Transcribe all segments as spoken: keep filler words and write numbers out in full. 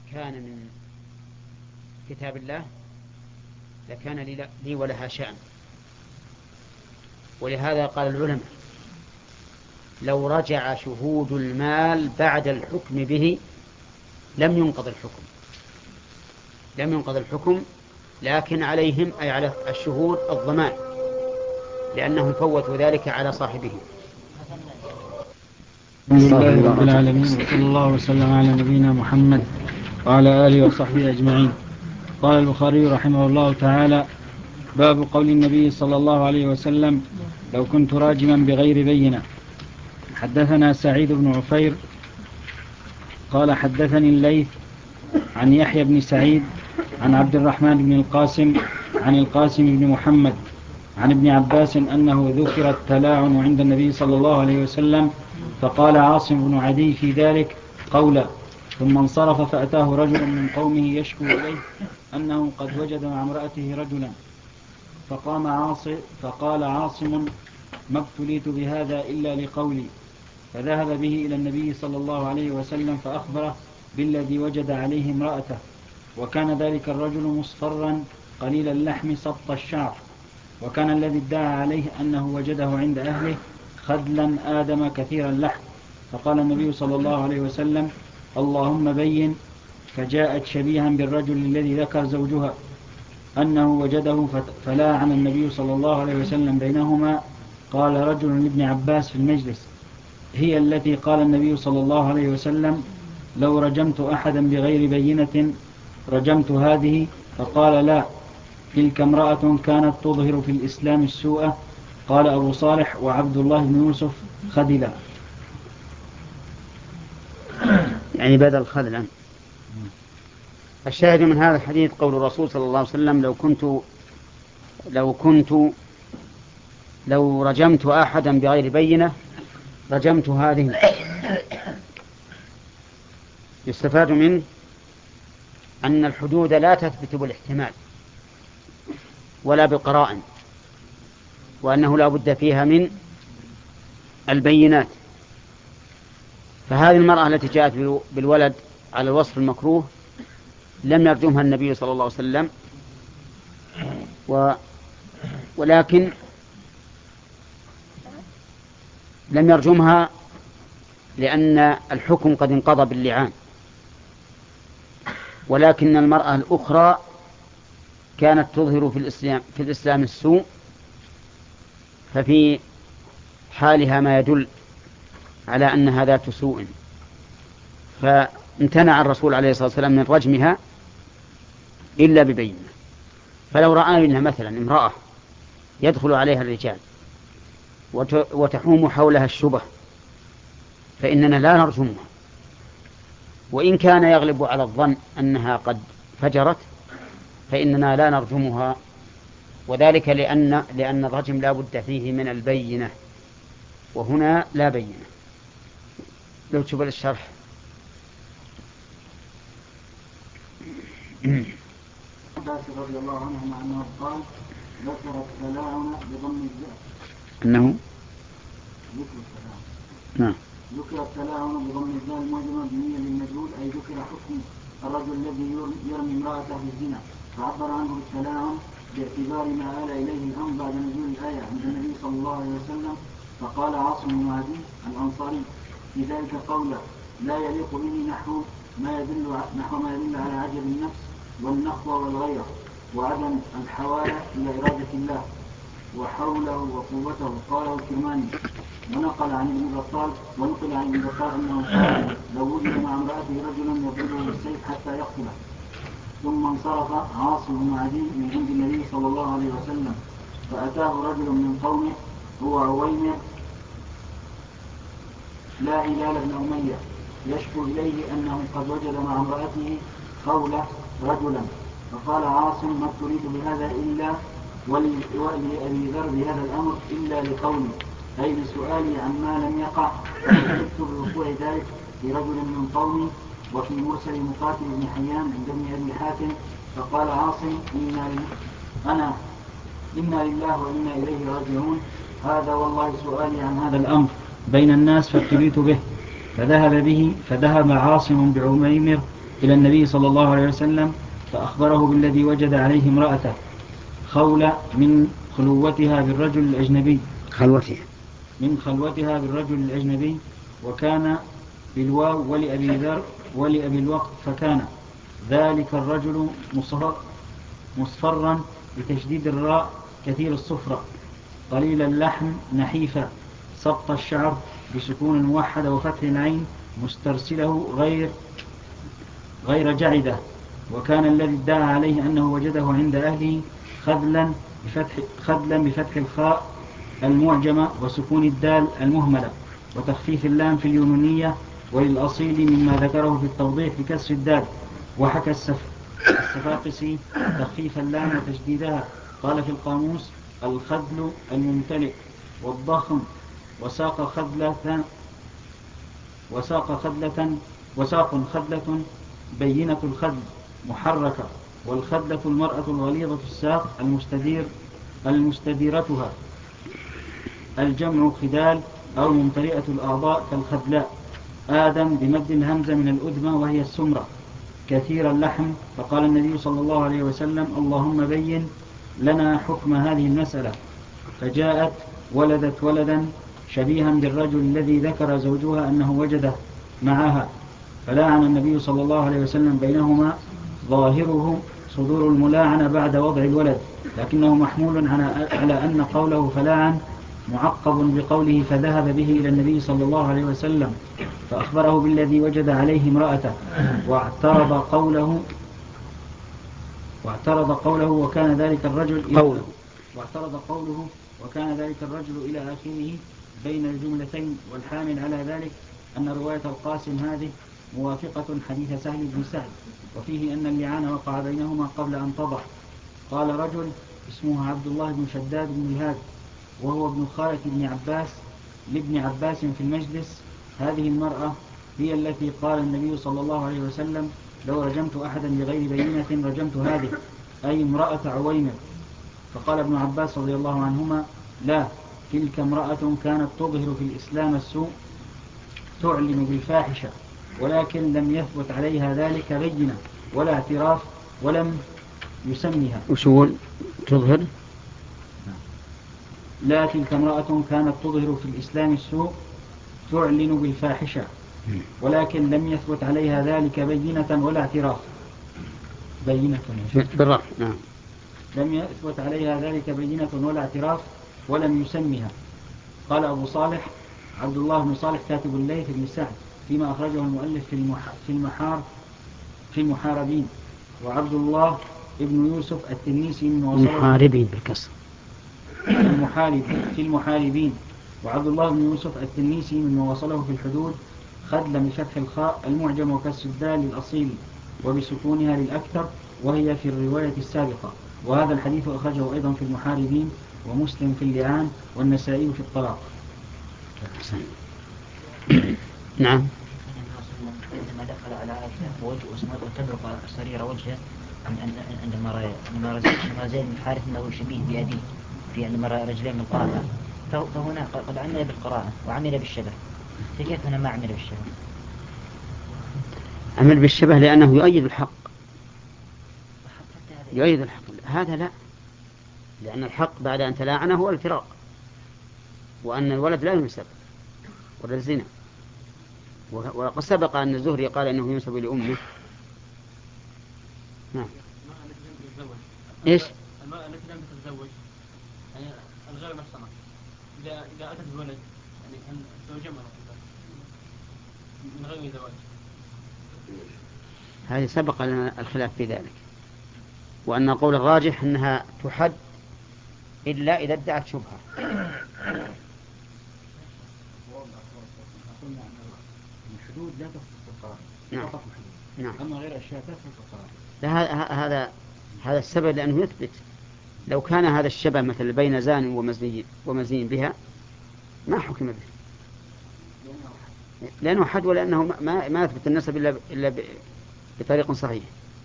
كان من كتاب الله لكان لي, لي ولها شأن. ولهذا قال العلماء لو رجع شهود المال بعد الحكم به لم ينقض الحكم لم ينقض الحكم لكن عليهم أي على الشهود الضمان، لأنهم فوتوا ذلك على صاحبه. الحمد لله رب العالمين، وصلى الله وسلم على نبينا محمد وعلى آله وصحبه أجمعين. قال البخاري رحمه الله تعالى: باب قول النبي صلى الله عليه وسلم: لو كنت راجما بغير بينة. حدثنا سعيد بن عفير قال حدثني الليث عن يحيى بن سعيد عن عبد الرحمن بن القاسم عن القاسم بن محمد عن ابن عباس أنه ذكر التلاعن عند النبي صلى الله عليه وسلم، فقال عاصم بن عدي في ذلك قولا، ثم انصرف فأتاه رجل من قومه يشكو إليه أنه قد وجد مع امرأته رجلا، فقام عاصم فقال عاصم: ما ابتليت بهذا إلا لقولي. فذهب به إلى النبي صلى الله عليه وسلم فأخبره بالذي وجد عليه امرأته، وكان ذلك الرجل مصفرا قليل اللحم سبط الشعر، وكان الذي ادعى عليه أنه وجده عند أهله خدلا آدم كثير اللحم. فقال النبي صلى الله عليه وسلم: اللهم بين. فجاءت شبيها بالرجل الذي ذكر زوجها أنه وجده، فلاعن النبي صلى الله عليه وسلم بينهما. قال رجل لابن عباس في المجلس: هي التي قال النبي صلى الله عليه وسلم: لو رجمت أحدا بغير بينة رجمت هذه. فقال: لا، تلك امرأة كانت تظهر في الإسلام السوء. قال أبو صالح وعبد الله بن يوسف: خدلا، يعني بدل خذلا. الشاهد من هذا الحديث قول الرسول صلى الله عليه وسلم: لو كنت لو كنت لو رجمت أحدا بغير بينة رجمت هذه. يستفاد منه أن الحدود لا تثبت بالاحتمال ولا بالقرائن، وأنه لا بد فيها من البينات. فهذه المرأة التي جاءت بالولد على الوصف المكروه لم يرجمها النبي صلى الله عليه وسلم، و ولكن لم يرجمها لأن الحكم قد انقضى باللعان. ولكن المرأة الأخرى كانت تظهر في الإسلام, في الإسلام السوء، ففي حالها ما يدل على أنها ذات سوء، فامتنع الرسول عليه الصلاة والسلام من رجمها إلا ببينة. فلو رأينا مثلا امرأة يدخل عليها الرجال وتحوم حولها الشبه فإننا لا نرجمها، وإن كان يغلب على الظن أنها قد فجرت فإننا لا نرجمها، وذلك لأن لأن الرجم لا بد فيه من البينة، وهنا لا بينة. لو تشوف الشرح. عباس رضي الله عنه أنه قال: ذكر التلاعن بضم الزاء أنه ذكر التلاعن نعم ذكر التلاعن بضم الزاء المعجمة بنية للمجهول، أي ذكر حكم الرجل الذي يرمي امرأته بالزنا، فعبر عنه بالتلاعن باعتبار ما آل إليه الأمر بعد نزول الآية عند النبي صلى الله عليه وسلم. فقال عاصم بن عدي الأنصاري في ذلك قولا: لا يليق به نحو ما يدل نحو ما يدل على عجب النفس والنخوة والغيرة وعدم الحوالة إلى إرادة الله وحوله وقوته. قاله الكرماني. ونقل عن ابن بطال ونقل عن ابن بطال أنه قال: لو وجد مع امرأته رجل يضربه بالسيف حتى يقتله. ثم انصرف عاصم بن عدي من عند النبي صلى الله عليه وسلم، فأتاه رجل من قومه هو عويمر لا هلال بن أمية يشكو إليه أنه قد وجد مع امرأته خولة رجلا، فقال عاصم: ما ابتليت بهذا إلا ولأبي ذر بهذا الأمر إلا لقولي، أي بسؤالي عما لم يقع، فأجبت بوقوع ذلك في رجل من قومي وفي مرسل مقاتل بن حيان عند ابن أبي حاتم. فقال عاصم: إنا أنا إنا لله وإنا إليه راجعون، هذا والله سؤالي عن هذا الأمر بين الناس فابتليت به. فذهب به فذهب عاصم بعميمر إلى النبي صلى الله عليه وسلم فأخبره بالذي وجد عليه امرأته خولة من خلوتها بالرجل الأجنبي خلوتها من خلوتها بالرجل الأجنبي وكان بالواو ولأبي ذر ولأبي الوقت فكان ذلك الرجل مصفر مصفرا بتشديد الراء كثير الصفرة قليل اللحم نحيفا سبط الشعر بسكون الموحدة وفتح العين مسترسله غير غير جعدة وكان الذي ادعى عليه أنه وجده عند أهله خذلا بفتح, خذلا بفتح الخاء المعجمة وسكون الدال المهملة وتخفيف اللام في اليونانية وللأصيل مما ذكره في التوضيح بكسر الدال وحكى السفاقسي تخفيف اللام وتشديدها قال في القاموس الخذل الممتلئ والضخم وساق خذلة وساق خذلة وساق خذلة بينة الخذل محركة والخذلة المرأة الغليظة الساق المستدير المستديرتها الجمع خدال أو ممتلئة الأعضاء كالخذلاء آدم بمد الهمزة من الأدمى وهي السمرة كثير اللحم فقال النبي صلى الله عليه وسلم اللهم بين لنا حكم هذه المسألة فجاءت ولدت ولدا شبيها بالرجل الذي ذكر زوجها أنه وجده معها فلاعن النبي صلى الله عليه وسلم بينهما ظاهره صدور الملاعنة بعد وضع الولد لكنه محمول على أن قوله فلاعن معقب بقوله فذهب به إلى النبي صلى الله عليه وسلم فأخبره بالذي وجد عليه امرأته واعترض قوله واعترض قوله وكان ذلك الرجل قوله واعترض قوله وكان ذلك الرجل إلى آخره بين الجملتين والحامل على ذلك أن رواية القاسم هذه موافقة حديث سهل بن سعد وفيه أن اللعان وقع بينهما قبل أن تضع قال رجل اسمه عبد الله بن شداد بن الهاد وهو ابن خالة ابن عباس لابن عباس في المجلس هذه المرأة هي التي قال النبي صلى الله عليه وسلم لو رجمت أحدا بغير بينة رجمت هذه أي امرأة عويمر فقال ابن عباس رضي الله عنهما لا تلك امرأة كانت تظهر في الإسلام السوء تعلن بالفاحشة ولكن لم يثبت عليها ذلك بينة ولا اعتراف ولم يسميها وشو تظهر لا تلك امرأة كانت تظهر في الإسلام السوء تعلن بالفاحشة ولكن لم يثبت عليها ذلك بينة ولا اعتراف بينة بالرفع نعم لم يثبت عليها ذلك بينة ولا اعتراف ولم يسمها قال أبو صالح عبد الله بن صالح كاتب الليث بن سعد فيما أخرجه المؤلف في المح... في المحار في المحاربين وعبد الله ابن يوسف التنيسي من وصله المحاربين بالكسر المحارب في المحاربين وعبد الله بن يوسف التنيسي من وصله في الحدود خذل بفتح الخاء المعجم وكسر الدال للأصيل وبسكونها للأكثر وهي في الرواية السابقة وهذا الحديث أخرجه أيضا في المحاربين ومسلم في اللعان والنسائي في الطلاق. نعم. عندما دخل على عائشة وجهه وتبرق سرير وجهه عندما رأى زيد بن حارث أنه شبيه بأبيه في عندما رأى رجلين من قراءة فهنا قد عمل بالقراءة وعمل بالشبه فكيف هنا ما عمل بالشبه؟ عمل بالشبه لأنه يؤيد الحق يؤيد الحق هذا لا لأن الحق بعد أن تلاعنه هو الفراق وأن الولد لا ينسب ولا الزنا وقد سبق أن الزهري قال إنه ينسب لأمه. نعم. إيش؟ المرأة التي لم تتزوج يعني الغير محصنة إذا إذا أتت بولد يعني أن تزوجها من غير زواج. هذه سبق لنا الخلاف في ذلك وأن القول الراجح أنها تحد إلا إذا ادعت شبهة. الحدود لا تفصل في القرار. نعم. نعم. أما غير الشيء تفصل في القرار. لا هذا هذا السبب لأنه يثبت لو كان هذا الشبه مثل بين زان ومزني ومزين بها ما حكم به لأنه حد ولأنه ما ما يثبت النسب إلا إلا بطريق صحيح.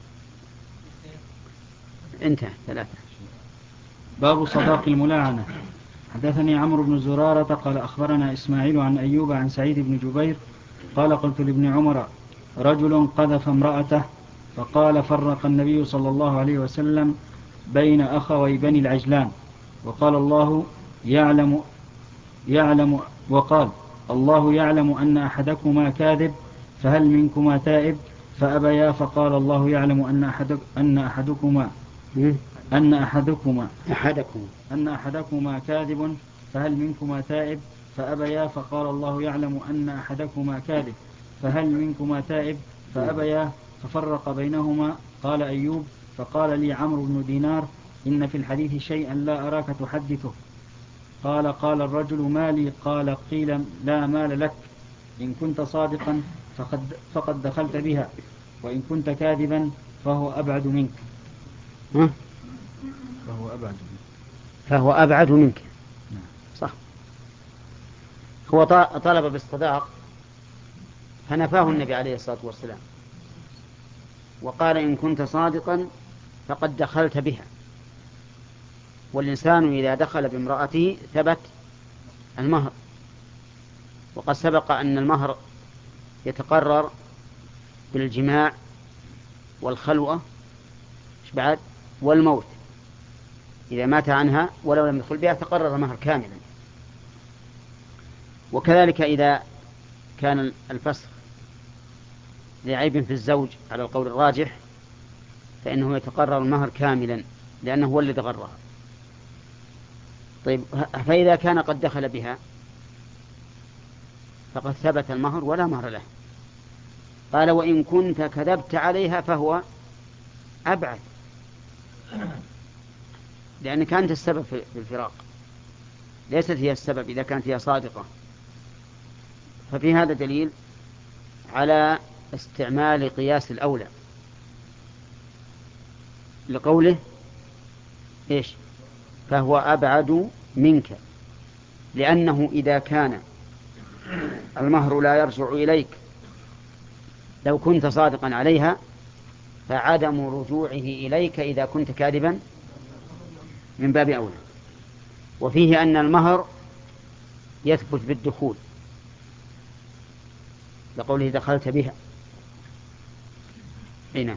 انتهى ثلاثة. باب صداق الملاعنة. حدثني عمرو بن زرارة قال أخبرنا إسماعيل عن أيوب عن سعيد بن جبير قال قلت لابن عمر رجل قذف امرأته، فقال فرق النبي صلى الله عليه وسلم بين أخوي بني العجلان، وقال الله يعلم يعلم وقال الله يعلم أن أحدكما كاذب فهل منكما تائب؟ فأبيا، فقال الله يعلم أن أحد أن أحدكما أن أحدكما أحدكم أن أحدكما كاذب فهل منكما تائب؟ فأبيا، فقال الله يعلم أن أحدكما كاذب فهل منكما تائب؟ فأبيا، ففرق بينهما. قال أيوب: فقال لي عمرو بن دينار: إن في الحديث شيئا لا أراك تحدثه. قال: قال الرجل: ما لي؟ قال: قيل: لا مال لك، إن كنت صادقا فقد, فقد دخلت بها، وإن كنت كاذبا فهو أبعد منك. ها؟ فهو أبعد منك فهو أبعد منك. صح. هو طلب بالصداق فنفاه النبي عليه الصلاة والسلام، وقال: إن كنت صادقا فقد دخلت بها. والإنسان إذا دخل بامرأته ثبت المهر، وقد سبق أن المهر يتقرر بالجماع والخلوة بعد والموت. إذا مات عنها ولو لم يدخل بها تقرر المهر كاملا. وكذلك إذا كان الفسخ لعيب في الزوج على القول الراجح فإنه يتقرر المهر كاملا لأنه هو الذي غرها. طيب، فإذا كان قد دخل بها فقد ثبت المهر ولا مهر له. قال: وإن كنت كذبت عليها فهو أبعد، لأنك أنت السبب في الفراق، ليست هي السبب إذا كانت هي صادقة. ففي هذا دليل على استعمال قياس الأولى لقوله إيش؟ فهو أبعد منك، لأنه إذا كان المهر لا يرجع إليك لو كنت صادقا عليها فعدم رجوعه إليك إذا كنت كاذبا من باب أولى. وفيه أن المهر يثبت بالدخول لقوله دخلت بها. هنا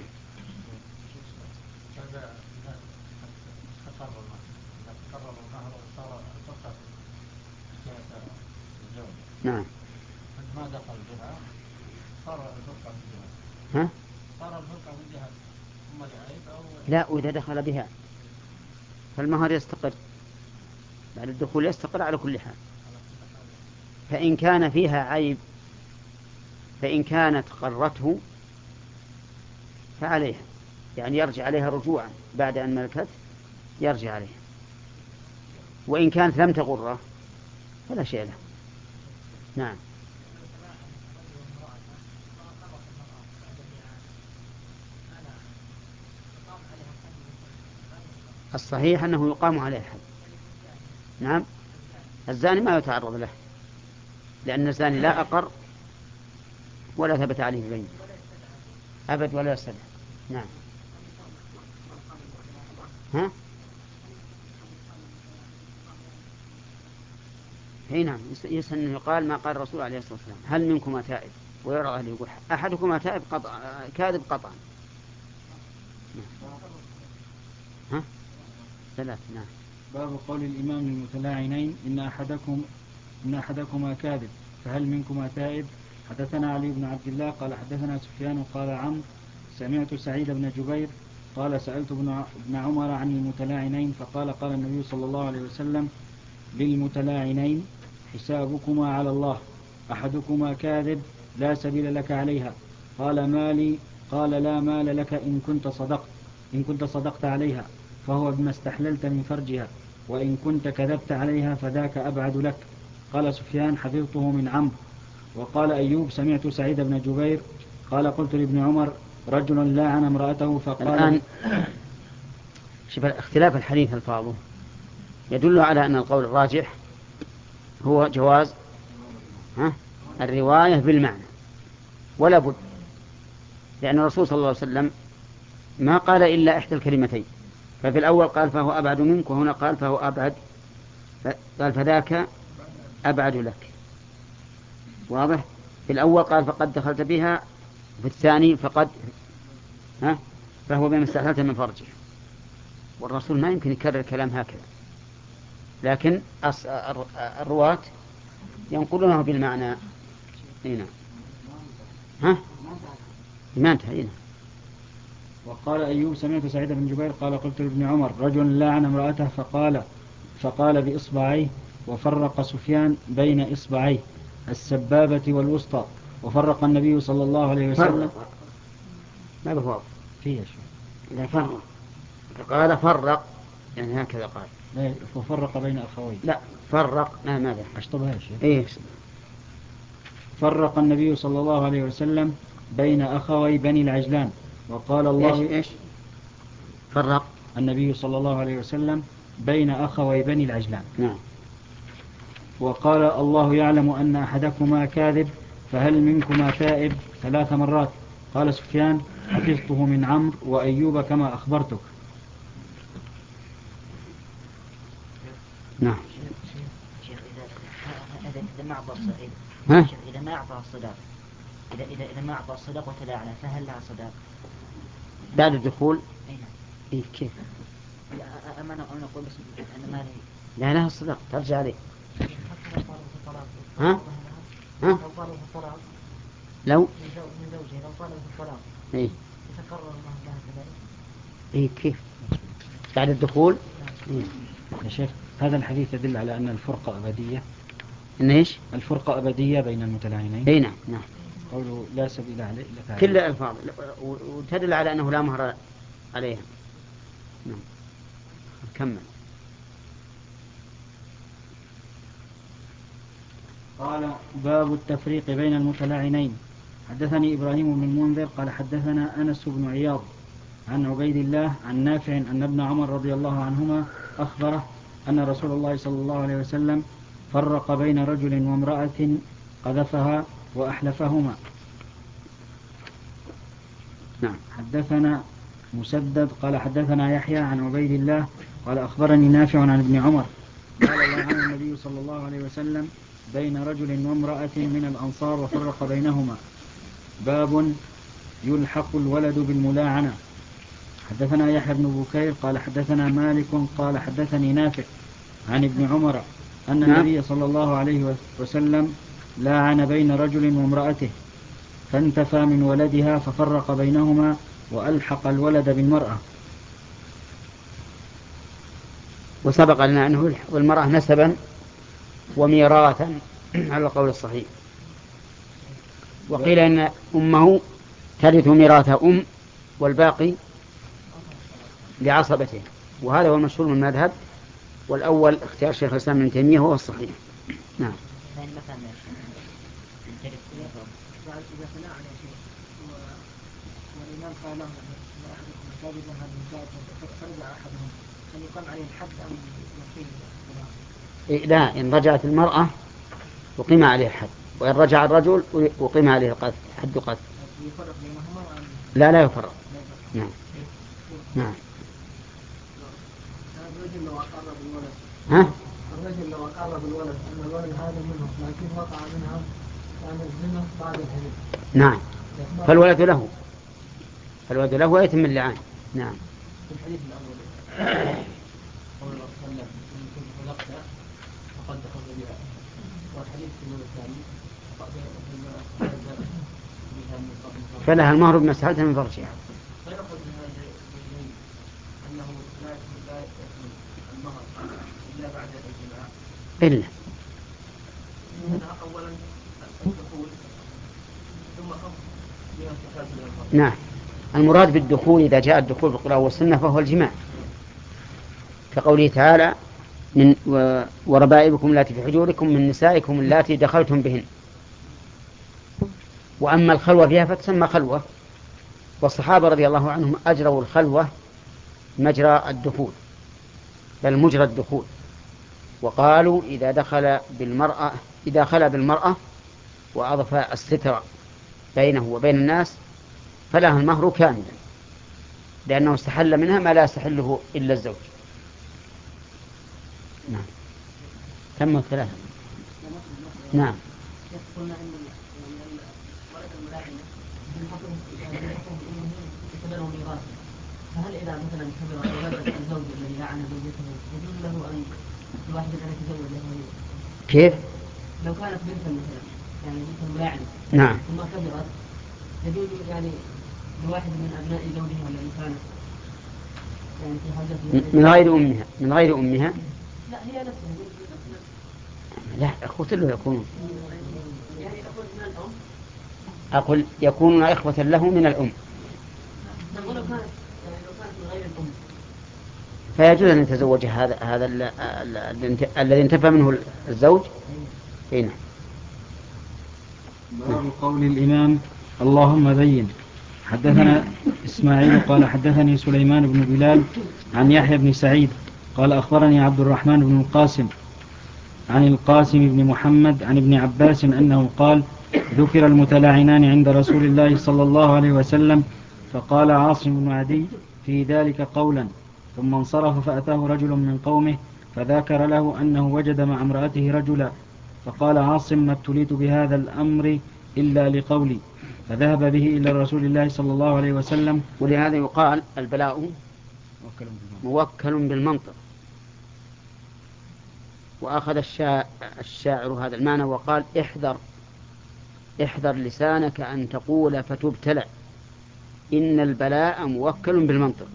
نعم. ما دخل بها صار الفرقة من ها؟ جهة صار الفرقة من جهة ثم العيب أو لا، وإذا دخل بها فالمهر يستقر بعد الدخول، يستقر على كل حال. فإن كان فيها عيب، فإن كانت قرته فعليها، يعني يرجع عليها رجوعا بعد أن ملكت، يرجع عليها. وإن كانت لم تغره فلا شيء له. نعم. الصحيح أنه يقام عليه الحد. نعم. الزاني ما يتعرض له، لأن الزاني لا أقر ولا ثبت عليه بين أبد ولا يستدعى. نعم. ها؟ هي نعم، يسن يقال ما قال الرسول عليه الصلاة والسلام: هل منكما تائب؟ ويرى أهل يقول أحدكما تائب قطع كاذب قطعا. ها؟ ثلاث. نعم. باب قول الإمام للمتلاعنين: إن أحدكم إن أحدكما كاذب فهل منكما تائب؟ حدثنا علي بن عبد الله قال حدثنا سفيان قال عمرو سمعت سعيد بن جبير قال سألت ابن عمر عن المتلاعنين فقال: قال النبي صلى الله عليه وسلم: للمتلاعنين حسابكما على الله، أحدكما كاذب لا سبيل لك عليها. قال: مالي؟ قال: لا مال لك إن كنت صدقت إن كنت صدقت عليها فهو بما استحللت من فرجها، وإن كنت كذبت عليها فذاك أبعد لك. قال سفيان: حفظته من عمرو. وقال أيوب: سمعت سعيد بن جبير قال: قلت لابن عمر: رجل لاعن امرأته فقال. الآن شوف اختلاف الحديث الفاظه يدل على أن القول الراجح هو جواز ها الرواية بالمعنى ولا بد، لأن الرسول صلى الله عليه وسلم ما قال إلا إحدى الكلمتين. ففي الأول قال: فهو أبعد منك، وهنا قال: فهو أبعد، قال: فذاك أبعد لك. واضح؟ في الأول قال: فقد دخلت بها في الثاني فقد ها فهو بما استحللت من فرجه. والرسول ما يمكن يكرر الكلام هكذا، لكن الرواة ينقلونه بالمعنى. هنا ها ما انتهى هنا. وقال أيوب سمعت سعيد بن جبير قال قلت لابن عمر رجل لعن امرأته فقال فقال بإصبعيه، وفرق سفيان بين إصبعيه السبابة والوسطى، وفرق النبي صلى الله عليه وسلم. ما بهو فيه شيء إذا فرق فقال فرق يعني هكذا قال، لا وفرق بين أخويه. لا فرق ما ماذا أشطبها شيء. إيه فرق النبي صلى الله عليه وسلم بين أخوي بني العجلان، وقال الله إيش إيش فرق النبي صلى الله عليه وسلم بين أخوي بني العجلان. نعم. وقال الله يعلم أن أحدكما كاذب فهل منكما تائب ثلاث مرات. قال سفيان حفظته من عمرو وأيوب كما أخبرتك. نعم. شيخ إذا إذا ما أعطى الصداق ها إذا ما أعطى الصداق إذا إذا إذا ما أعطى الصداق وتلاعنه فهل لها صداق بعد الدخول؟ أي نعم. إيه كيف؟ أما أنا أقول بس أنا ما لي. لا لها الصداق ترجع عليه. حتى لو طالب في الطلاق. ها؟ ها؟ لو طالب في الطلاق. لو؟ من زوجه لو طالب في الطلاق. إيه. يتقرر الله لها كذلك. إيه كيف؟ بعد الدخول؟ إيه. يا شيخ هذا الحديث يدل على أن الفرقة أبدية. إن إيش؟ الفرقة أبدية بين المتلاعنين. إيه نعم نعم. قوله لا سبيل عليه لك كل الألفاظ وتدل على أنه لا مهر عليها. نعم. كمل. قال باب التفريق بين المتلاعنين. حدثني إبراهيم بن المنذر قال حدثنا أنس بن عياض عن عبيد الله عن نافع أن ابن عمر رضي الله عنهما أخبره أن رسول الله صلى الله عليه وسلم فرق بين رجل وامرأة قذفها وأحلفهما. نعم. حدثنا مسدد قال حدثنا يحيى عن عبيد الله قال أخبرني نافع عن ابن عمر قال لعن النبي صلى الله عليه وسلم بين رجل وامرأة من الأنصار وفرق بينهما. باب يلحق الولد بالملاعنة. حدثنا يحيى بن بكير قال حدثنا مالك قال حدثني نافع عن ابن عمر أن النبي صلى الله عليه وسلم لاعن بين رجل وامرأته فانتفى من ولدها ففرق بينهما وألحق الولد بالمرأة. وسبق لنا أنه والمرأة نسبا وميراثا على القول الصحيح. وقيل إن أمه ترث ميراث أم والباقي لعصبته، وهذا هو المشهور من المذهب، والأول اختيار شيخ الإسلام ابن تيمية هو الصحيح. نعم. يعني مثلا إذا تلاعن يا شيخ والإمام قال لهم إن أحدكم كاذبا هذه الزائدة فرجع أحدهم هل يقام عليه الحد أم يقيم؟ لا، إن رجعت المرأة وقيم عليه الحد، وإن رجع الرجل وقيم عليه القذف حد قذف. يفرق بينهما وأن لا لا يفرق. نعم نعم. الرجل لو أقر بالولد ها؟ الرجل لو أقر بالولد أن الولد هذا منه لكن وقع منها كان الزنا بعد الحديث. نعم. فالولد له فالولد له ويتم اللعان. نعم. في الحديث الأول قول الله صلى الله عليه وسلم إن كنت خلقت فقد دخلت بها، والحديث الثاني فلها المهر بما استحلت من فرجها. فيأخذ من هذا الوجهين أنه لا لا يكون المهر إلا بعد الجماع. إلا أولا الدخول ثم أمر بانتخاب الألفاظ. نعم. المراد بالدخول إذا جاء الدخول بالقرآن والسنة فهو الجماع، كقوله تعالى من وربائبكم اللاتي في حجوركم من نسائكم اللاتي دخلتم بهن. وأما الخلوة فيها فتسمى خلوة، والصحابة رضي الله عنهم أجروا الخلوة مجرى الدخول بل مجرى الدخول، وقالوا إذا دخل بالمرأة إذا خلى بالمرأة وأضاف الستر بينه وبين الناس فلها المهر كاملا، لأنه استحل منها ما لا يستحله إلا الزوج. نعم. تم الثلاثة. قلنا نعم. إن المرأة الملاعنة يتبنوا ميراث، فهل إذا مثلا كبر الرجل الزوج الذي لعن زوجته يجوز له أن الواحد أن يتزوج له؟ كيف؟ لو كانت بنتا مثلا يعني بنت ملاعنة نعم. ثم كبرت يجوز يعني لواحد من أبناء زوجها الذي كانت يعني في حاجته من غير أمها من غير أمها لا هي نفسها لا أخوة له يكونون يعني أقول من الأم أقول يكونون إخوة له من الأم نقول لو كانت يعني لو كانت من غير الأم فيجوز أن يتزوج هذا هذا ال- ال- ال- الذي انتفى منه الزوج. هنا باب قول الإمام اللهم بين. حدثنا إسماعيل قال حدثني سليمان بن بلال عن يحيى بن سعيد قال أخبرني عبد الرحمن بن القاسم عن القاسم بن محمد عن ابن عباس أنه قال ذكر المتلاعنان عند رسول الله صلى الله عليه وسلم فقال عاصم بن عدي في ذلك قولا ثم انصرف فأتاه رجل من قومه فذكر له أنه وجد مع امرأته رجلا فقال عاصم ما ابتليت بهذا الأمر إلا لقولي فذهب به إلى رسول الله صلى الله عليه وسلم. ولهذا يقال البلاء موكل بالمنطق. وأخذ الشاعر هذا المعنى وقال احذر احذر لسانك أن تقول فتبتلى إن البلاء موكل بالمنطق.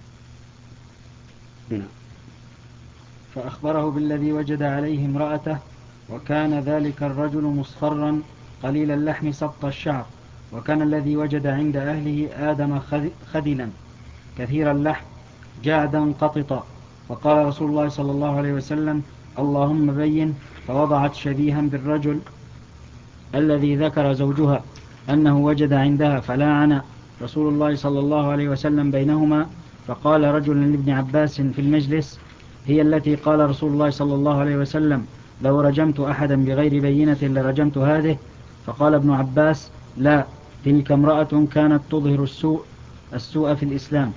هنا. فأخبره بالذي وجد عليه امرأته وكان ذلك الرجل مصفرا قليل اللحم سبط الشعر وكان الذي وجد عند أهله آدم خدلا كثير اللحم جعدا قططا فقال رسول الله صلى الله عليه وسلم اللهم بين فوضعت شبيها بالرجل الذي ذكر زوجها أنه وجد عندها فلاعن رسول الله صلى الله عليه وسلم بينهما فقال رجل لابن عباس في المجلس هي التي قال رسول الله صلى الله عليه وسلم لو رجمت أحدا بغير بينة لرجمت هذه فقال ابن عباس لا تلك امرأة كانت تظهر السوء السوء في الإسلام.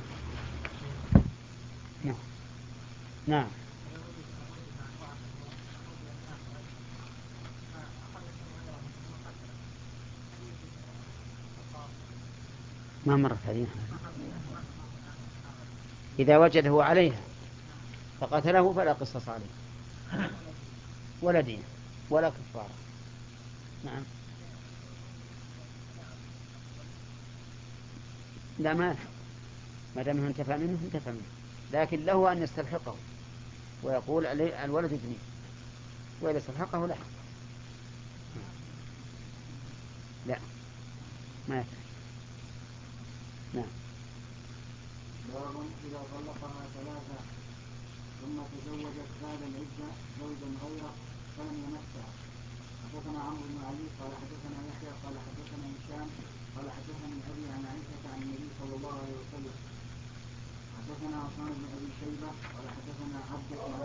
نعم. ما مرت هذه. إذا وجده عليها فقتله فلا قصص عليه ولا دين ولا كفارة. نعم. لا ما ما دام انتفع منه انتفع منه لكن له أن يستلحقه ويقول عليه الولد ابني وإذا استلحقه لا لا ما يفعل. نعم. باب إذا طلقها ثلاثة ثم تزوجت بعد العدة زوجا غيره فلم يمسها. حدثنا عمرو بن علي قال حدثنا يحيى قال حدثنا هشام قال حدثني أبي عن عائشة عن النبي صلى الله عليه وسلم. حدثنا عثمان بن أبي شيبة قال حدثنا عبد بن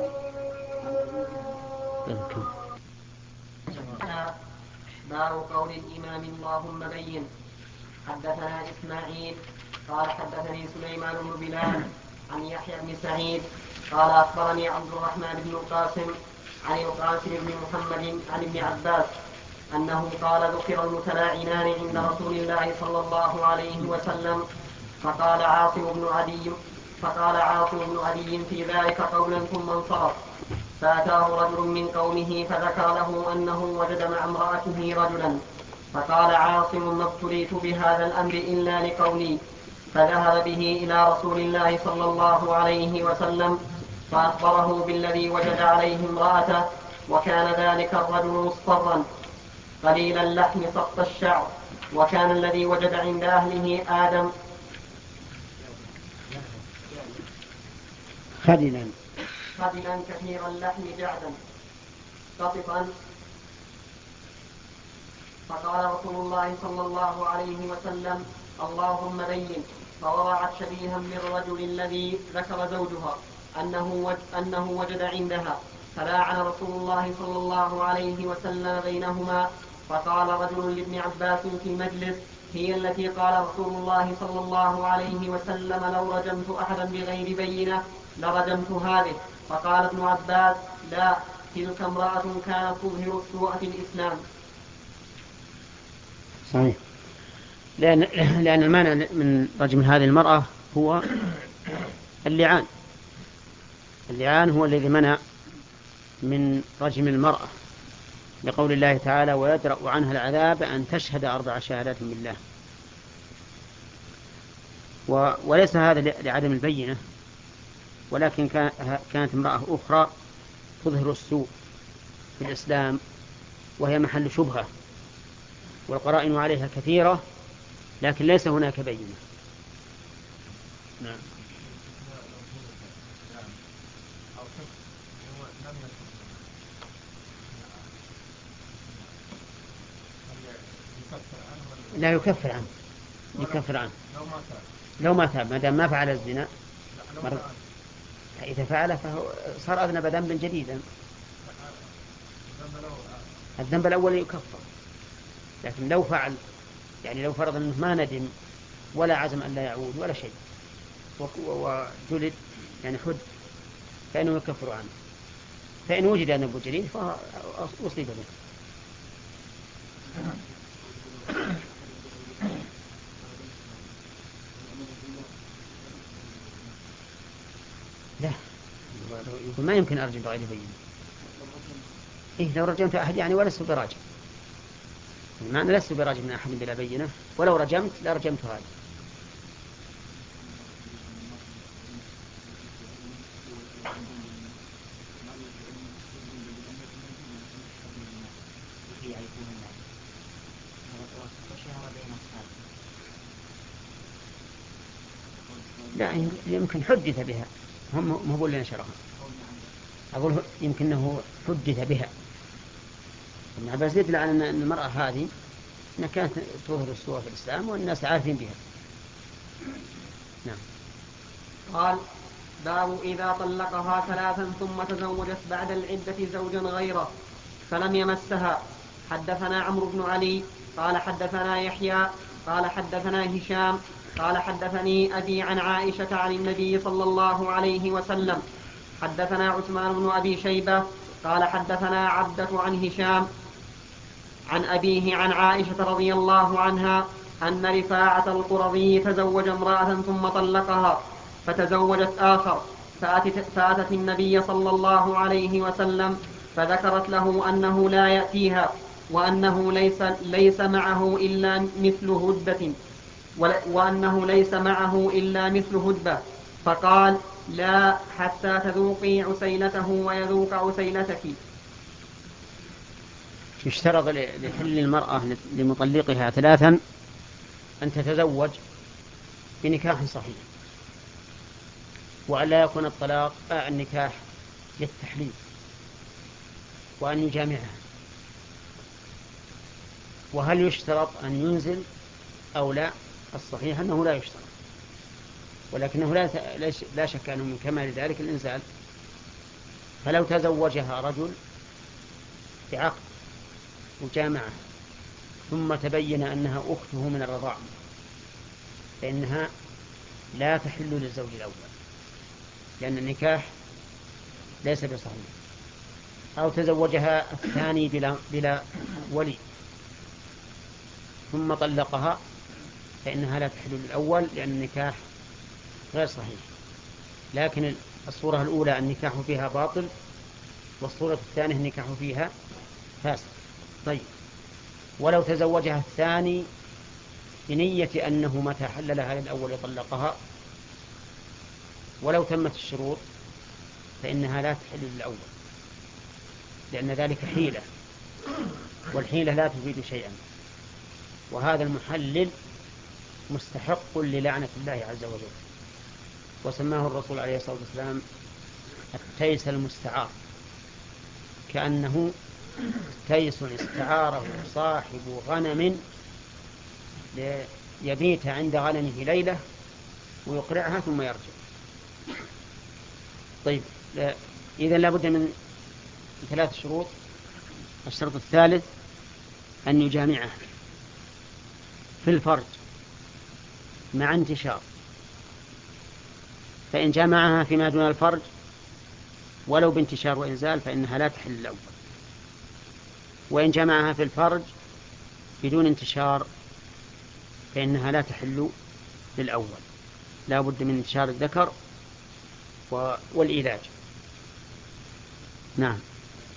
عن باب قول الإمام اللهم بين. حدثنا إسماعيل قال حدثني سليمان بن بلال عن يحيى بن سعيد قال أخبرني عبد الرحمن بن القاسم عن القاسم بن محمد عن ابن عباس أنه قال ذكر المتلاعنان عند رسول الله صلى الله عليه وسلم فقال عاصم بن عدي فقال عاصم بن عدي في ذلك قولا ثم انصرف فأتاه رجل من قومه فذكر له أنه وجد مع امرأته رجلا فقال عاصم ما ابتليت بهذا الأمر إلا لقولي فذهب به إلى رسول الله صلى الله عليه وسلم فأخبره بالذي وجد عليه امرأته وكان ذلك الرجل مصفرا قليل اللحم سقط الشعر وكان الذي وجد عند أهله آدم خدلا خدلا كثير اللحم جعدا قططا فقال رسول الله صلى الله عليه وسلم اللهم بين فوضعت شبيها بالرجل الذي ذكر زوجها أنه, أنه وجد عندها فلاعن رسول الله صلى الله عليه وسلم بينهما فقال رجل لابن عباس في المجلس هي التي قال رسول الله صلى الله عليه وسلم لو رجمت أحدا بغير بينة لرجمت هذه فقال ابن عباس لا تلك امرأة كانت تظهر السوء في الإسلام. صحيح. لأن, لأن المانع من رجم هذه المرأة هو اللعان. اللعان هو الذي منع من رجم المرأة، لقول الله تعالى: ويدرأ عنها العذاب أن تشهد أربع شهادات بالله. وليس هذا لعدم البينة، ولكن كانت امرأة أخرى تظهر السوء في الإسلام وهي محل شبهة، والقرائن عليها كثيرة، لكن ليس هناك بينة. نعم. لا يكفر عنه، يكفر عنه لو ما تاب، ما دام ما فعل الزنا. إذا فعله فهو صار أذنب ذنبا جديدا. الذنب الأول يكفر، لكن لو فعل، يعني لو فرض أنه ما ندم ولا عزم أن لا يعود ولا شيء وجلد، يعني حد، فإنه يكفر عنه. فإن وجد ذنب جديد فأصيب به. لا، يقول ما يمكن أرجم بغير بينة. إيه لو رجمت أحد يعني ولست براجم، المعنى لست براجم من أحد بلا بينة، ولو رجمت لا رجمت هذا. لا، يمكن حدث بها، هم هم هو اللي نشرها. أقول يمكنه حدث بها. ابن عباس يدل على أن المرأة هذه أنها كانت تظهر السوء في الإسلام والناس عارفين بها. نعم. قال: باب إذا طلقها ثلاثا ثم تزوجت بعد العدة زوجا غيره فلم يمسها. حدثنا عمرو بن علي قال حدثنا يحيى قال حدثنا هشام قال حدثني أبي عن عائشة عن النبي صلى الله عليه وسلم. حدثنا عثمان بن أبي شيبة قال حدثنا عبدة عن هشام عن أبيه عن عائشة رضي الله عنها أن رفاعة القرظي تزوج امرأة ثم طلقها فتزوجت آخر، فأتت, فأتت النبي صلى الله عليه وسلم فذكرت له أنه لا يأتيها وأنه ليس, ليس معه إلا مثل هدبة وأنه ليس معه إلا مثل هدبة، فقال: لا حتى تذوقي عسيلته ويذوق عسيلتك. يشترط لحل المرأة لمطلقها ثلاثا أن تتزوج بنكاح صحيح، وأن لا يكون الطلاق النكاح للتحليل، وأن يجامعها. وهل يشترط أن ينزل أو لا؟ الصحيح أنه لا يشترط، ولكنه لا, لا شك أنه من كمال ذلك الإنزال. فلو تزوجها رجل بعقد وجامعه ثم تبين أنها أخته من الرضاع فإنها لا تحل للزوج الأول، لأن النكاح ليس بصحيح. أو تزوجها الثاني بلا, بلا ولي ثم طلقها فإنها لا تحل للأول، لأن النكاح غير صحيح. لكن الصورة الأولى النكاح فيها باطل، والصورة الثانية النكاح فيها فاسد. طيب، ولو تزوجها الثاني بنية أنه متى حل لها للأول يطلقها ولو تمت الشروط فإنها لا تحل للأول، لأن ذلك حيلة، والحيلة لا تفيد شيئا. وهذا المحلل مستحق للعنة الله عز وجل، وسماه الرسول عليه الصلاة والسلام التيس المستعار، كأنه تيس استعاره صاحب غنم ليبيت عند غنمه ليلة ويقرعها ثم يرجع. طيب، إذن لابد من ثلاث شروط. الشرط الثالث أن يجامعه في الفرج مع انتشار، فإن جامعها فيما دون الفرج ولو بانتشار وإنزال فإنها لا تحل الأول، وإن جمعها في الفرج بدون انتشار فإنها لا تحل للأول، لا بد من انتشار الذكر والإيلاج. نعم.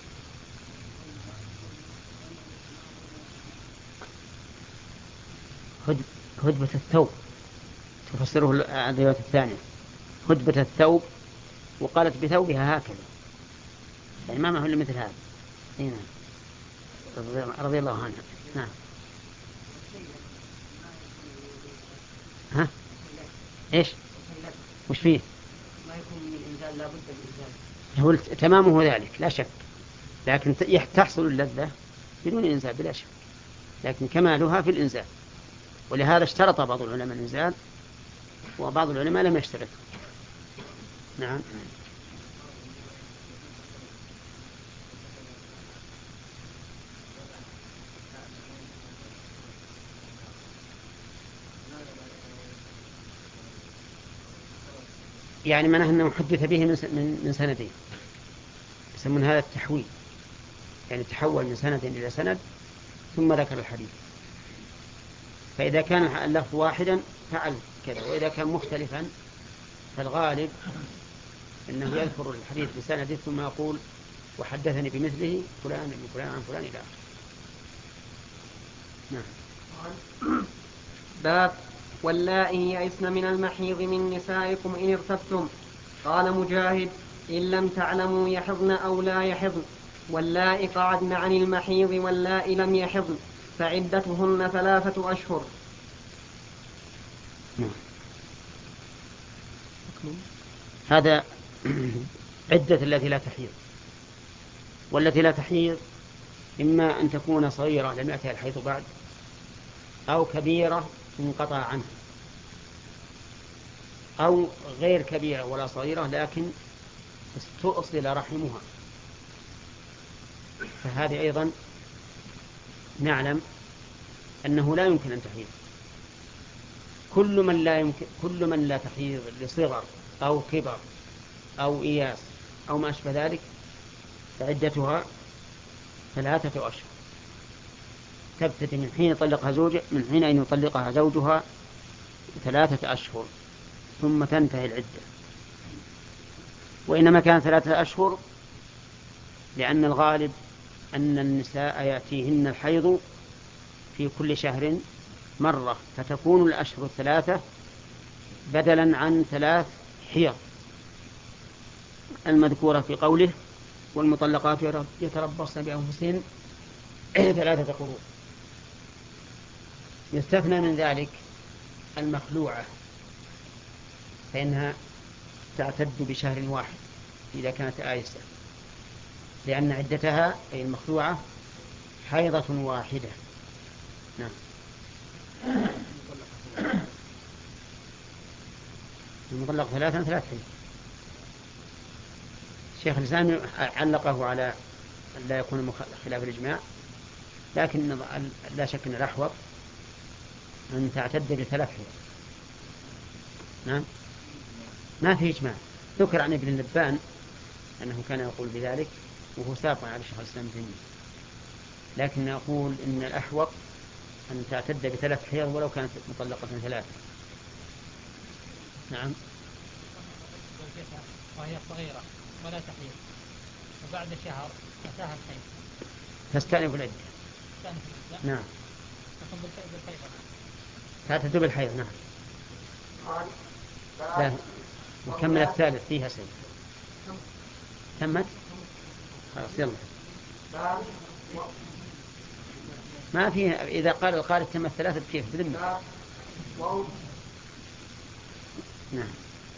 هدبة الثوب تفسره الرواية الثانية، هدبة الثوب، وقالت بثوبها هكذا، يعني ما هو مثل هذا. هنا رضي الله عنها. نعم. ها ايش وش فيه؟ ما يكون من الإنزال، لا بد من هو الإنزال. تمامه ذلك لا شك، لكن تحصل اللذة بدون إنزال بلا شك، لكن كمالها في الإنزال، ولهذا اشترط بعض العلماء الإنزال وبعض العلماء لم يشترط. نعم. يعني معناه أنه حدث به من سندين، يسمون هذا التحويل، يعني تحول من سند إلى سند ثم ذكر الحديث. فإذا كان اللفظ واحدا فعل كذا، وإذا كان مختلفا فالغالب أنه يذكر الحديث بسنده ثم يقول وحدثني بمثله فلان من فلان عن فلان إلى آخره. نعم. باب واللائي يئسن من المحيض من نسائكم إن ارتبتم. قال مجاهد إن لم تعلموا يحضن أو لا يحضن، واللائي قعدن عن المحيض واللائي لم يحضن فعدتهن ثلاثة أشهر. نعم. هذا عدة التي لا تحيض، والتي لا تحيض إما أن تكون صغيرة لم يأتها الحيض بعد، أو كبيرة انقطع عنها، أو غير كبيرة ولا صغيرة لكن استؤصل رحمها، فهذه أيضا نعلم أنه لا يمكن أن تحيض. كل من لا يمكن كل من لا تحيض لصغر أو كبر أو إياس أو ما أشبه ذلك فعدتها ثلاثة أشهر، تبتدي من حين يطلقها زوجها من حين أن يطلقها زوجها ثلاثة أشهر ثم تنتهي العدة. وإنما كان ثلاثة أشهر لأن الغالب أن النساء يأتيهن الحيض في كل شهر مرة، فتكون الأشهر الثلاثة بدلا عن ثلاث حيض المذكورة في قوله والمطلقات يتربصن بأنفسهن ثلاثة قروء. يستثنى من ذلك المخلوعة، فإنها تعتد بشهر واحد إذا كانت آيسة، لأن عدتها أي المخلوعة حيضة واحدة. نعم. المطلق ثلاثا ثلاث حيض. الشيخ الإسلام علقه على أن لا يكون خلاف الإجماع، لكن لا شك أن الأحوط أن تعتد بثلاث حيض. نعم. ما في إجماع، ذكر عن ابن النبان أنه كان يقول بذلك وهو سابق على الشيخ الإسلام ابن تيمية، لكن أقول إن الأحوط أن تعتد بثلاث حيض ولو كانت مطلقة ثلاثة. نعم. وهي صغيرة ولا تحيض وبعد شهر أتاها الحيض تستأنف العدة. نعم. تعتد بالحيض. نعم. لا وكمل الثالث فيها سنة. تمت خلاص يلا. ما فيها إذا قال القارئ تمت ثلاثة كيف بذمة. نعم.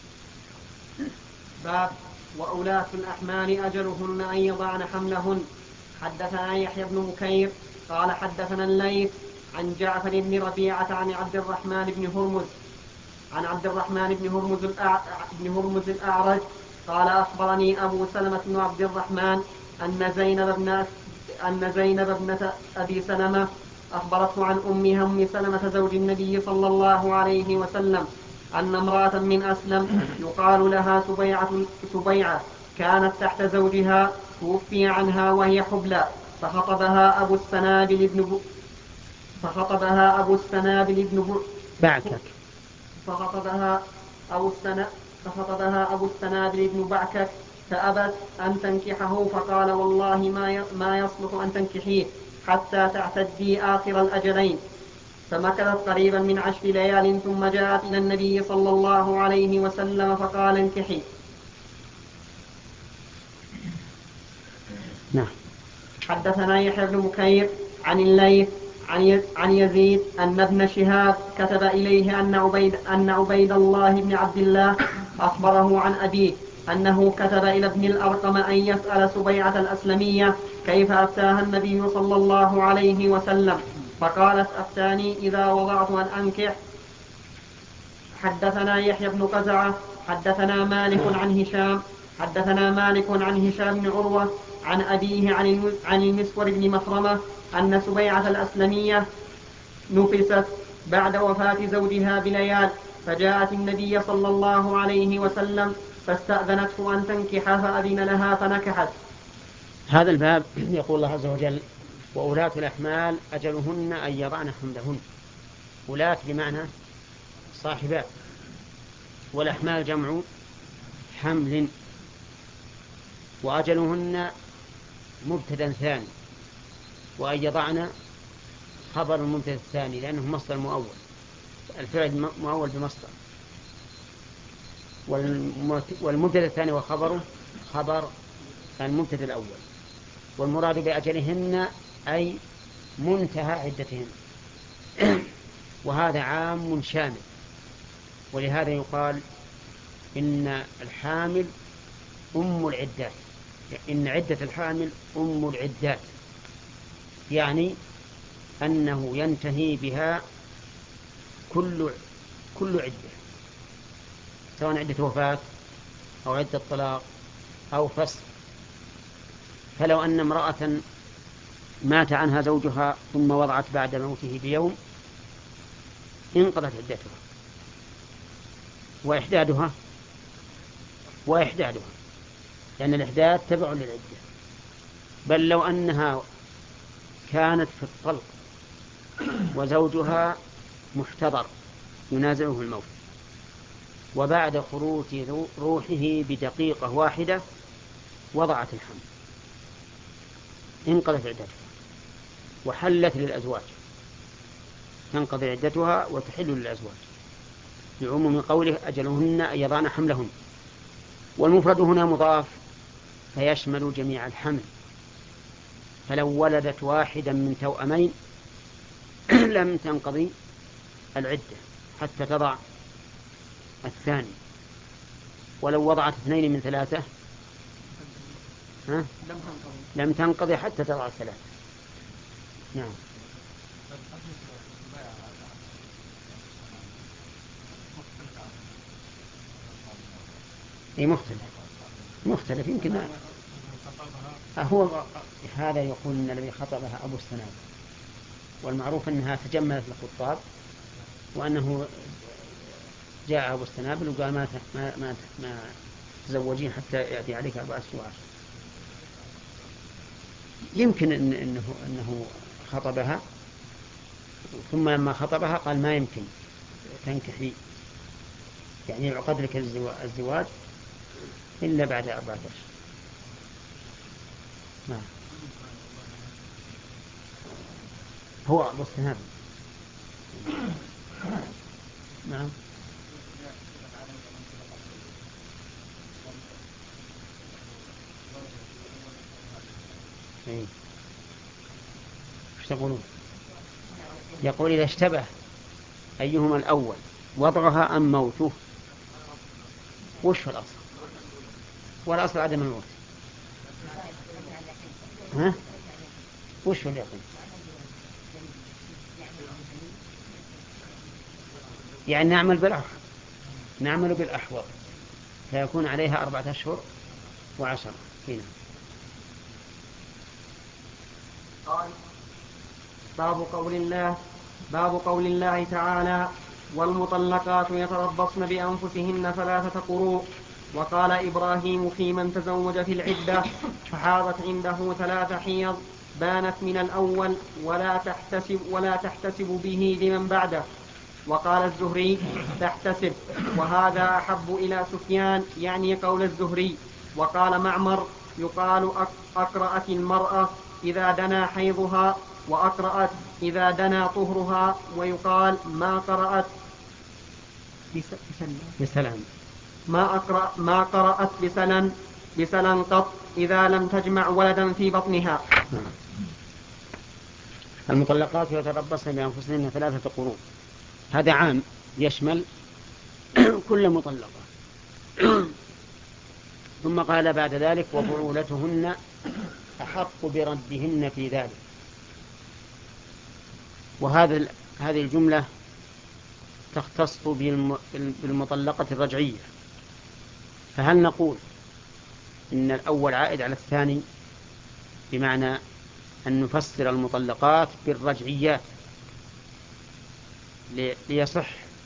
باب وأولاة الأحمال أجلهن أن يضعن حملهن. حدثنا يحيى بن بكير قال حدثنا الليث عن جعفر بن ربيعة عن عبد الرحمن بن هرمز عن عبد الرحمن بن هرمز بن هرمز الأعرج قال أخبرني أبو سلمة بن عبد الرحمن أن زينب ابنة أن زينب ابنة أبي سلمة أخبرته عن أمها أم سلمة زوج النبي صلى الله عليه وسلم أن امرأة من أسلم يقال لها سبيعة, سبيعة كانت تحت زوجها توفي عنها وهي حبلى، فخطبها أبو السنابل بن فخطبها أبو السنابل بن بعكك فخطبها أبو السنا فخطبها أبو السنابل بن بعكك فأبت أن تنكحه، فقال والله ما ما يصلح أن تنكحيه حتى تعتدي آخر الأجلين. فمكثت قريبا من عشر ليال ثم جاءت إلى النبي صلى الله عليه وسلم فقال انكحي. نعم. حدثنا يحيى بن بكير عن الليث عن يزيد أن ابن شهاب كتب إليه أن عبيد, أن عبيد الله بن عبد الله أخبره عن أبيه أنه كتب إلى ابن الأرقم أن يسأل سبيعة الأسلمية كيف أفتاها النبي صلى الله عليه وسلم، فقالت أفتاني إذا وضعت أن أنكح. حدثنا يحيى بن قزعة حدثنا مالك عن هشام حدثنا مالك عن هشام بن عروة عن أبيه عن المسور بن مخرمة أن سبيعة الأسلمية نفست بعد وفاة زوجها بليال، فجاءت النبي صلى الله عليه وسلم فاستأذنته أن تنكح فأذن لها فنكحت. هذا الباب يقول الله عز وجل وأولاة الأحمال أجلهن أن يضعن حملهن. ولاة بمعنى صاحبات، والأحمال جمع حمل، وأجلهن مبتدا ثاني، وأن يضعن خبر المبتدا الثاني لأنه مصدر مؤول، الفعل مؤول بمصدر، والمبتدا الثاني وخبره خبر المبتدا الأول. والمراد بأجلهن أي منتهى عدتهن وهذا عام شامل، ولهذا يقال إن الحامل أم العدات، إن عدة الحامل أم العدات، يعني أنه ينتهي بها كل كل عدة، سواء عدة وفاة أو عدة طلاق أو فسخ. فلو أن امرأة مات عنها زوجها ثم وضعت بعد موته بيوم انقضت عدتها وإحدادها وإحدادها لأن الإحداد تبع للعدة. بل لو أنها كانت في الطلق وزوجها محتضر ينازعه الموت وبعد خروج روحه بدقيقة واحدة وضعت الحمل انقضت عدتها وحلت للأزواج، تنقضي عدتها وتحل للأزواج لعموم قوله أجلهن أن يضعن حملهن. والمفرد هنا مضاف فيشمل جميع الحمل، فلو ولدت واحدا من توأمين لم تنقضي العدة حتى تضع الثاني، ولو وضعت اثنين من ثلاثة ها؟ لم تنقضي حتى تضع الثلاثة. نعم. اي مختلف مختلف يمكن هو هذا يقول ان الذي خطبها ابو السنابل، والمعروف انها تجملت الخطاب وانه جاء ابو السنابل وقال ما ما ما, ما تزوجين حتى ياتي عليك اربع اشهر. يمكن إن انه انه خطبها ثم لما خطبها قال ما يمكن تنكحي، يعني يعقد لك الزواج إلا بعد أربعة أشهر. نعم. هو أبو السنابل. نعم. ايش تقولون؟ يقول إذا اشتبه أيهما الأول وضعها أم موته. وش الأصل؟ والأصل عدم الموت. ها؟ وش اليقين؟ يعني نعمل بالأحوط نعمل بالأحوط فيكون عليها أربعة أشهر وعشرة. هنا قال باب قول الله باب قول الله تعالى والمطلقات يتربصن بأنفسهن ثلاثة قروء. وقال إبراهيم في من تزوج في العدة فحاضت عنده ثلاث حيض بانت من الأول ولا تحتسب, ولا تحتسب به لمن بعده. وقال الزهري تحتسب، وهذا أحب إلى سفيان يعني قول الزهري. وقال معمر يقال أقرأت المرأة إذا دنا حيضها، وأقرأت إذا دنا طهرها، ويقال ما قرأت بسلام ما, أقرأ ما قرأت بسلن بسلن قط إذا لم تجمع ولدا في بطنها. المطلقات يتربصن بأنفسهن ثلاثة قروء، هذا عام يشمل كل مطلقة. ثم قال بعد ذلك وبعولتهن أحق بردهن في ذلك. وهذا هذه الجملة تختص بالمطلقة الرجعية. فهل نقول إن الأول عائد على الثاني، بمعنى أن نفسر المطلقات بالرجعيات ليصح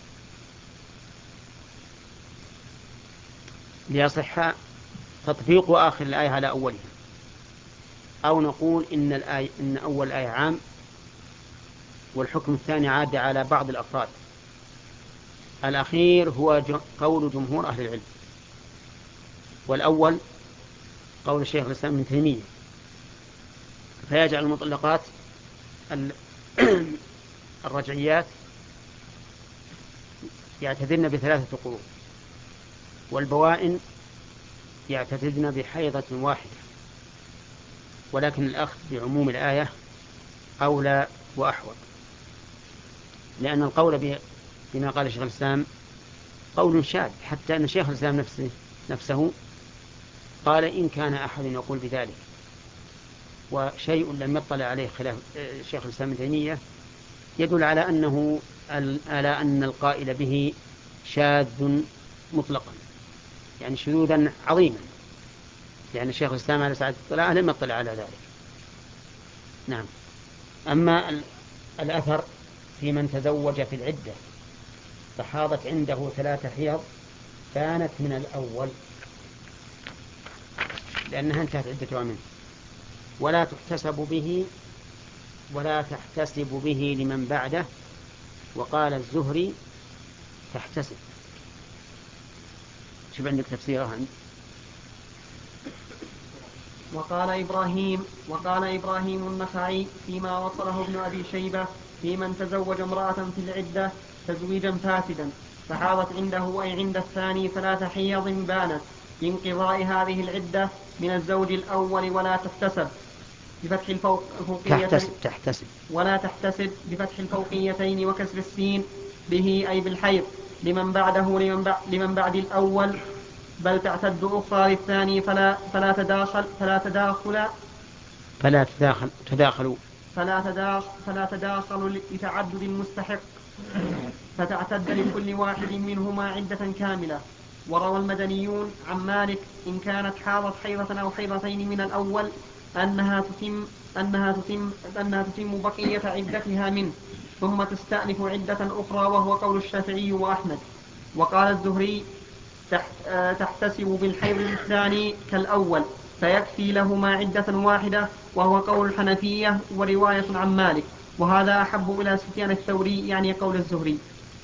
ليصح تطبيق آخر الآية على أولها، أو نقول إن, الآية إن أول آية عام والحكم الثاني عاد على بعض الأفراد؟ الأخير هو قول جمهور أهل العلم، والأول قول الشيخ الإسلام ابن تيمية، فيجعل المطلقات الرجعيات يعتذرن بثلاثة قروء، والبوائن يعتذرن بحيضة واحدة. ولكن الأخذ بعموم الآية أولى وأحوط، لأن القول بما قال الشيخ الإسلام قول شاذ، حتى أن الشيخ الإسلام نفسه, نفسه قال إن كان أحد يقول بذلك، وشيء لم يطلع عليه خلاف الشيخ الإسلام ابن تيمية يدل على أنه على أن القائل به شاذ مطلقا، يعني شذوذا عظيما، لأن الشيخ الإسلام على سعادة الطلاع لم يطلع على ذلك. نعم. أما الأثر في من تزوج في العدة فحاضت عنده ثلاثة حيض كانت من الأول، لأنها انتهت عدتها منه، ولا تحتسب به ولا تحتسب به لمن بعده. وقال الزهري تحتسب. شوف عندك تفسيرها. وقال إبراهيم وقال إبراهيم النخعي فيما وصله ابن أبي شيبة في من تزوج امرأة في العدة تزويجا فاسدا فحاضت عنده أي عند الثاني ثلاث حيض بانت بانقضاء هذه العدة من الزوج الأول ولا تحتسب بفتح الفوقيتين تحتسب تحتسب ولا تحتسب بفتح الفوقيتين وكسر السين به أي بالحيض لمن بعده لمن, بعد لمن بعد الأول، بل تعتد أخرى للثاني فلا فلا تداخل فلا تداخل فلا تداخل تداخلوا فلا تداخل فلا تداخل لتعدد المستحق، فتعتد لكل واحد منهما عدة كاملة. وروى المدنيون عن مالك إن كانت حاضت حيضة أو حيضتين من الأول أنها تتم أنها تتم أنها تتم بقية عدتها منه ثم تستأنف عدة أخرى، وهو قول الشافعي وأحمد. وقال الزهري تحتسب بالحيض الثاني كالأول فيكفي لهما عدة واحدة، وهو قول الحنفية ورواية عن مالك، وهذا أحب إلى سفيان الثوري يعني قول الزهري.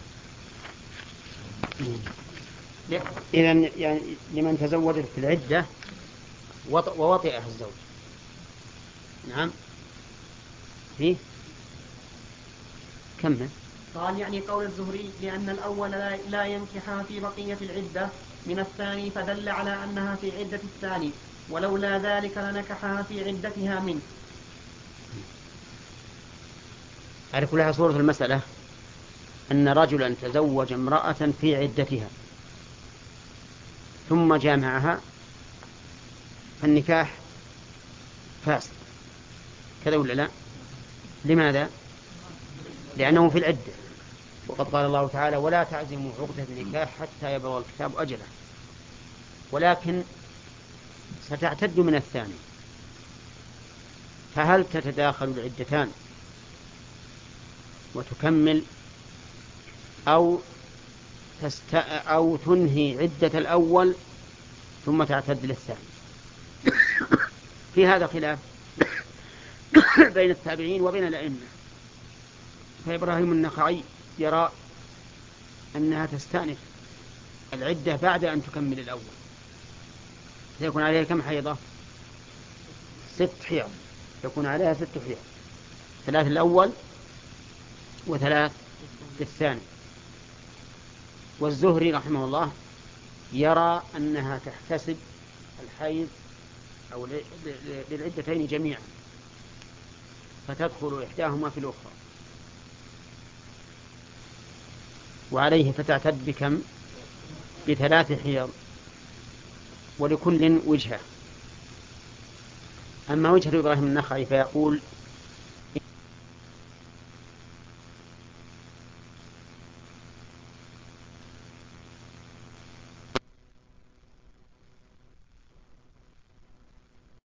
إذن يعني لمن تزوجت في العدة ووطئها الزوج. نعم. فيه كمل. قال يعني قول الزهري لأن الأول لا ينكحها في بقية العدة من الثاني، فدل على أنها في عدة الثاني، ولولا ذلك لنكحها في عدتها منه. على كل حال صورة المسألة أن رجلا تزوج امرأة في عدتها ثم جامعها، فالنكاح فاسد، كذا ولا لا؟ لماذا؟ لأنه في العدة، وقد قال الله تعالى ولا تعزموا عقدة النكاح حتى يبلغ الكتاب أجله. ولكن ستعتد من الثاني، فهل تتداخل العدتان وتكمل أو تست... أو تنهي عدة الأول ثم تعتد للثاني؟ في هذا خلاف بين التابعين وبين الأئمة. فإبراهيم النخعي يرى أنها تستأنف العدة بعد أن تكمل الأول، سيكون عليها كم حيضة؟ ست حيض، يكون عليها ست حيض، ثلاث الأول وثلاث للثاني. والزهري رحمه الله يرى أنها تحتسب الحيض أو للعدتين جميعا، فتدخل إحداهما في الأخرى، وعليه فتعتد بكم؟ بثلاث حيض، ولكل وجهة. أما وجهة إبراهيم النخعي فيقول